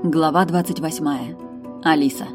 Глава 28. Алиса.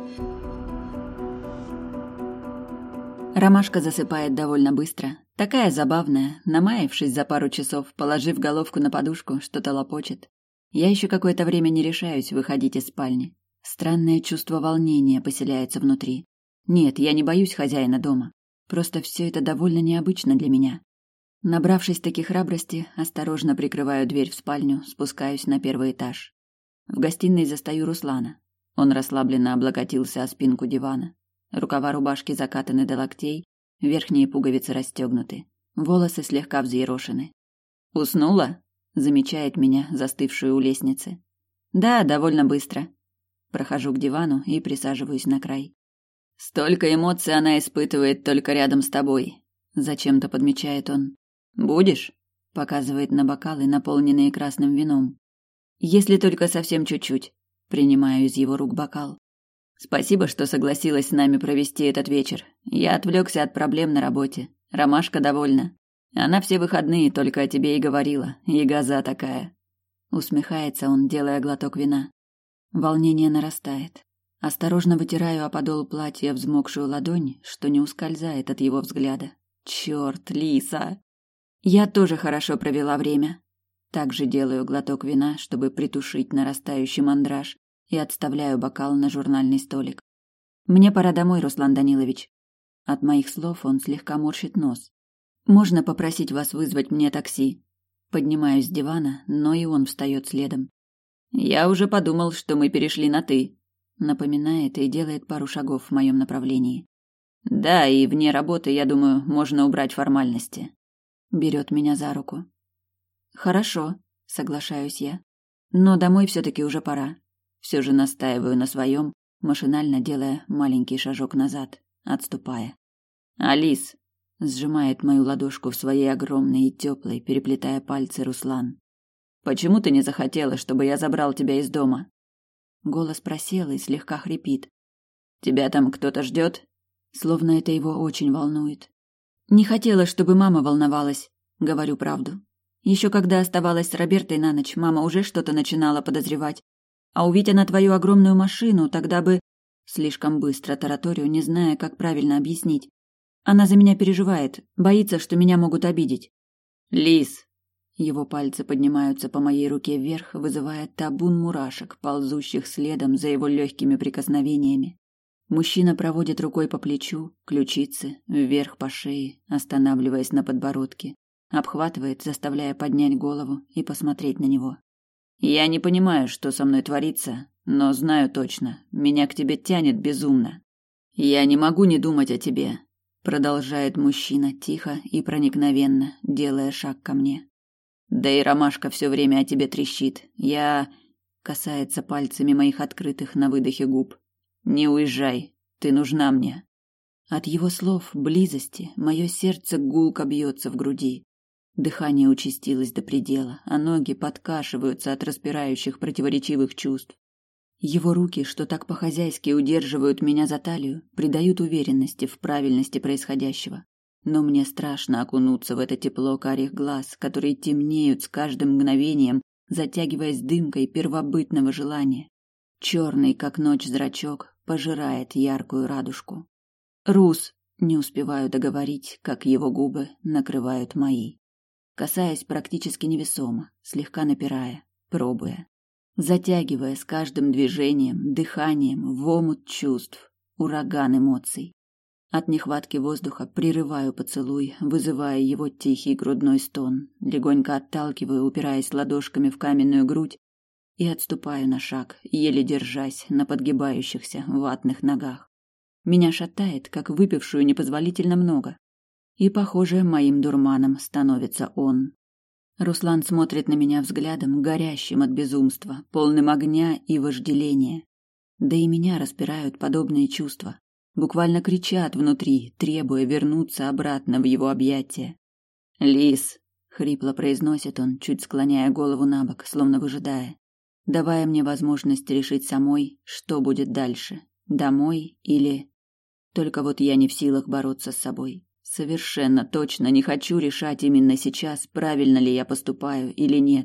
Ромашка засыпает довольно быстро. Такая забавная, намаявшись за пару часов, положив головку на подушку, что-то лопочет. Я еще какое-то время не решаюсь выходить из спальни. Странное чувство волнения поселяется внутри. Нет, я не боюсь хозяина дома. Просто все это довольно необычно для меня. Набравшись таки храбрости, осторожно прикрываю дверь в спальню, спускаюсь на первый этаж. В гостиной застаю Руслана. Он расслабленно облокотился о спинку дивана. Рукава рубашки закатаны до локтей, верхние пуговицы расстегнуты, волосы слегка взъерошены. «Уснула?» — замечает меня, застывшую у лестницы. «Да, довольно быстро». Прохожу к дивану и присаживаюсь на край. «Столько эмоций она испытывает только рядом с тобой», — зачем-то подмечает он. «Будешь?» — показывает на бокалы, наполненные красным вином. «Если только совсем чуть-чуть», — принимаю из его рук бокал. «Спасибо, что согласилась с нами провести этот вечер. Я отвлекся от проблем на работе. Ромашка довольна. Она все выходные только о тебе и говорила. Ягоза такая». Усмехается он, делая глоток вина. Волнение нарастает. Осторожно вытираю о подол платья взмокшую ладонь, что не ускользает от его взгляда. Черт, Лиса! Я тоже хорошо провела время. Также делаю глоток вина, чтобы притушить нарастающий мандраж, и отставляю бокал на журнальный столик. Мне пора домой, Руслан Данилович. От моих слов он слегка морщит нос. Можно попросить вас вызвать мне такси? Поднимаюсь с дивана, но и он встает следом. Я уже подумал, что мы перешли на «ты», напоминает и делает пару шагов в моем направлении. Да, и вне работы, я думаю, можно убрать формальности. Берет меня за руку. Хорошо, соглашаюсь я. Но домой все-таки уже пора. Все же настаиваю на своем, машинально делая маленький шажок назад, отступая. Алис, сжимает мою ладошку в своей огромной и теплой, переплетая пальцы Руслан. Почему ты не захотела, чтобы я забрал тебя из дома? Голос просел и слегка хрипит. Тебя там кто-то ждет? Словно это его очень волнует. Не хотела, чтобы мама волновалась, говорю правду. Еще когда оставалась с Робертой на ночь, мама уже что-то начинала подозревать. А увидеть она твою огромную машину, тогда бы... Слишком быстро тараторию, не зная, как правильно объяснить. Она за меня переживает, боится, что меня могут обидеть. Лис! Его пальцы поднимаются по моей руке вверх, вызывая табун мурашек, ползущих следом за его легкими прикосновениями. Мужчина проводит рукой по плечу, ключице, вверх по шее, останавливаясь на подбородке. Обхватывает, заставляя поднять голову и посмотреть на него. Я не понимаю, что со мной творится, но знаю точно, меня к тебе тянет безумно. Я не могу не думать о тебе, продолжает мужчина тихо и проникновенно, делая шаг ко мне. Да и ромашка все время о тебе трещит. Касается пальцами моих открытых на выдохе губ. Не уезжай, ты нужна мне. От его слов, близости, мое сердце гулко бьется в груди. Дыхание участилось до предела, а ноги подкашиваются от распирающих противоречивых чувств. Его руки, что так по-хозяйски удерживают меня за талию, придают уверенности в правильности происходящего. Но мне страшно окунуться в это тепло карих глаз, которые темнеют с каждым мгновением, затягиваясь дымкой первобытного желания. Черный, как ночь, зрачок пожирает яркую радужку. «Рус!» — не успеваю договорить, как его губы накрывают мои. Касаясь практически невесомо, слегка напирая, пробуя, затягивая с каждым движением, дыханием в омут чувств, ураган эмоций. От нехватки воздуха прерываю поцелуй, вызывая его тихий грудной стон, легонько отталкиваю, упираясь ладошками в каменную грудь, и отступаю на шаг, еле держась на подгибающихся ватных ногах. Меня шатает, как выпившую непозволительно много. И, похоже, моим дурманом становится он. Руслан смотрит на меня взглядом, горящим от безумства, полным огня и вожделения. Да и меня распирают подобные чувства. Буквально кричат внутри, требуя вернуться обратно в его объятия. «Лис!» — хрипло произносит он, чуть склоняя голову набок, словно выжидая, давая мне возможность решить самой, что будет дальше. Домой или... Только вот я не в силах бороться с собой. Совершенно точно не хочу решать именно сейчас, правильно ли я поступаю или нет.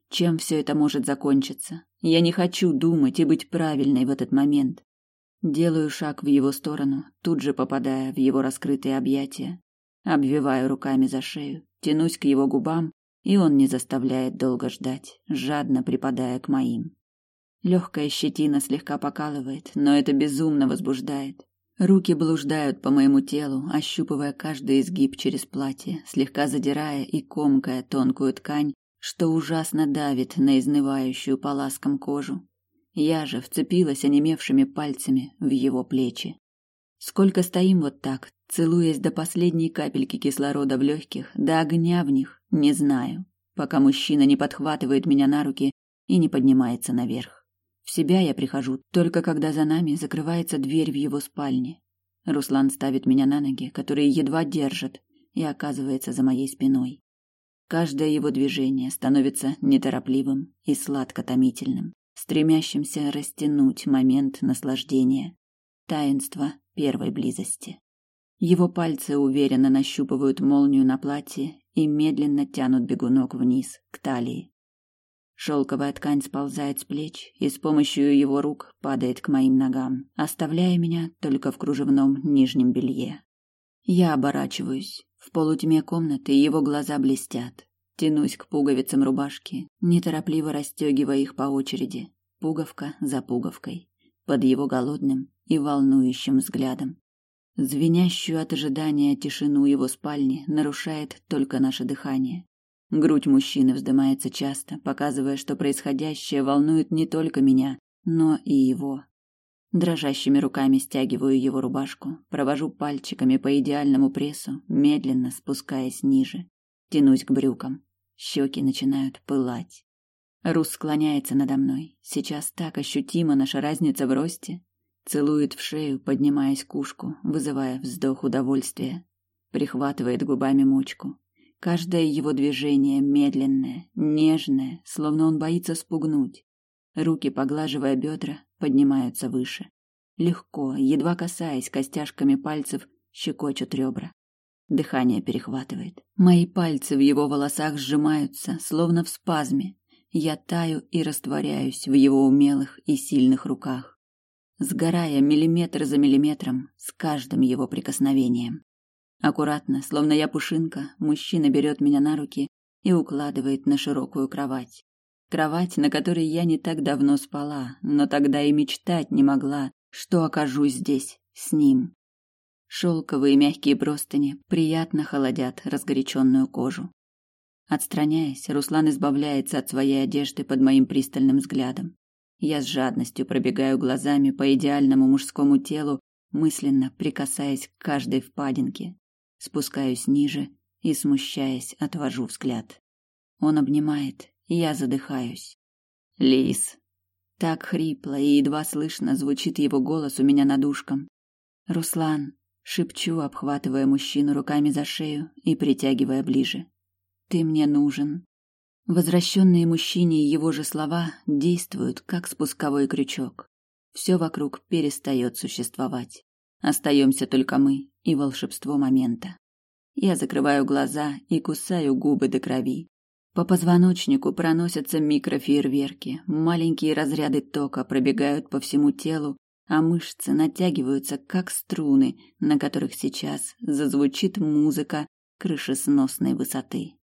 Чем все это может закончиться? Я не хочу думать и быть правильной в этот момент. Делаю шаг в его сторону, тут же попадая в его раскрытые объятия. Обвиваю руками за шею, тянусь к его губам, и он не заставляет долго ждать, жадно припадая к моим. Легкая щетина слегка покалывает, но это безумно возбуждает. Руки блуждают по моему телу, ощупывая каждый изгиб через платье, слегка задирая и комкая тонкую ткань, что ужасно давит на изнывающую по ласкам кожу. Я же вцепилась онемевшими пальцами в его плечи. Сколько стоим вот так, целуясь до последней капельки кислорода в легких, до огня в них, не знаю, пока мужчина не подхватывает меня на руки и не поднимается наверх. В себя я прихожу только когда за нами закрывается дверь в его спальне. Руслан ставит меня на ноги, которые едва держат, и оказывается за моей спиной. Каждое его движение становится неторопливым и сладко-томительным, стремящимся растянуть момент наслаждения, таинства первой близости. Его пальцы уверенно нащупывают молнию на платье и медленно тянут бегунок вниз, к талии. Шелковая ткань сползает с плеч и с помощью его рук падает к моим ногам, оставляя меня только в кружевном нижнем белье. Я оборачиваюсь. В полутьме комнаты его глаза блестят. Тянусь к пуговицам рубашки, неторопливо расстегивая их по очереди, пуговка за пуговкой, под его голодным и волнующим взглядом. Звенящую от ожидания тишину его спальни нарушает только наше дыхание. Грудь мужчины вздымается часто, показывая, что происходящее волнует не только меня, но и его. Дрожащими руками стягиваю его рубашку, провожу пальчиками по идеальному прессу, медленно спускаясь ниже. Тянусь к брюкам. Щеки начинают пылать. Рус склоняется надо мной. Сейчас так ощутима наша разница в росте. Целует в шею, поднимаясь к ушку, вызывая вздох удовольствия. Прихватывает губами мочку. Каждое его движение медленное, нежное, словно он боится спугнуть. Руки, поглаживая бедра, поднимаются выше. Легко, едва касаясь костяшками пальцев, щекочут ребра. Дыхание перехватывает. Мои пальцы в его волосах сжимаются, словно в спазме. Я таю и растворяюсь в его умелых и сильных руках, сгорая миллиметр за миллиметром с каждым его прикосновением. Аккуратно, словно я пушинка, мужчина берет меня на руки и укладывает на широкую кровать. Кровать, на которой я не так давно спала, но тогда и мечтать не могла, что окажусь здесь с ним. Шелковые мягкие простыни приятно холодят разгоряченную кожу. Отстраняясь, Руслан избавляется от своей одежды под моим пристальным взглядом. Я с жадностью пробегаю глазами по идеальному мужскому телу, мысленно прикасаясь к каждой впадинке. Спускаюсь ниже и, смущаясь, отвожу взгляд. Он обнимает, и я задыхаюсь. «Лис!» Так хрипло и едва слышно звучит его голос у меня над ушком. «Руслан!» — шепчу, обхватывая мужчину руками за шею и притягивая ближе. «Ты мне нужен!» Возвращенные мужчине его же слова действуют, как спусковой крючок. Все вокруг перестает существовать. Остаемся только мы и волшебство момента. Я закрываю глаза и кусаю губы до крови. По позвоночнику проносятся микрофейерверки, маленькие разряды тока пробегают по всему телу, а мышцы натягиваются, как струны, на которых сейчас зазвучит музыка крышесносной высоты.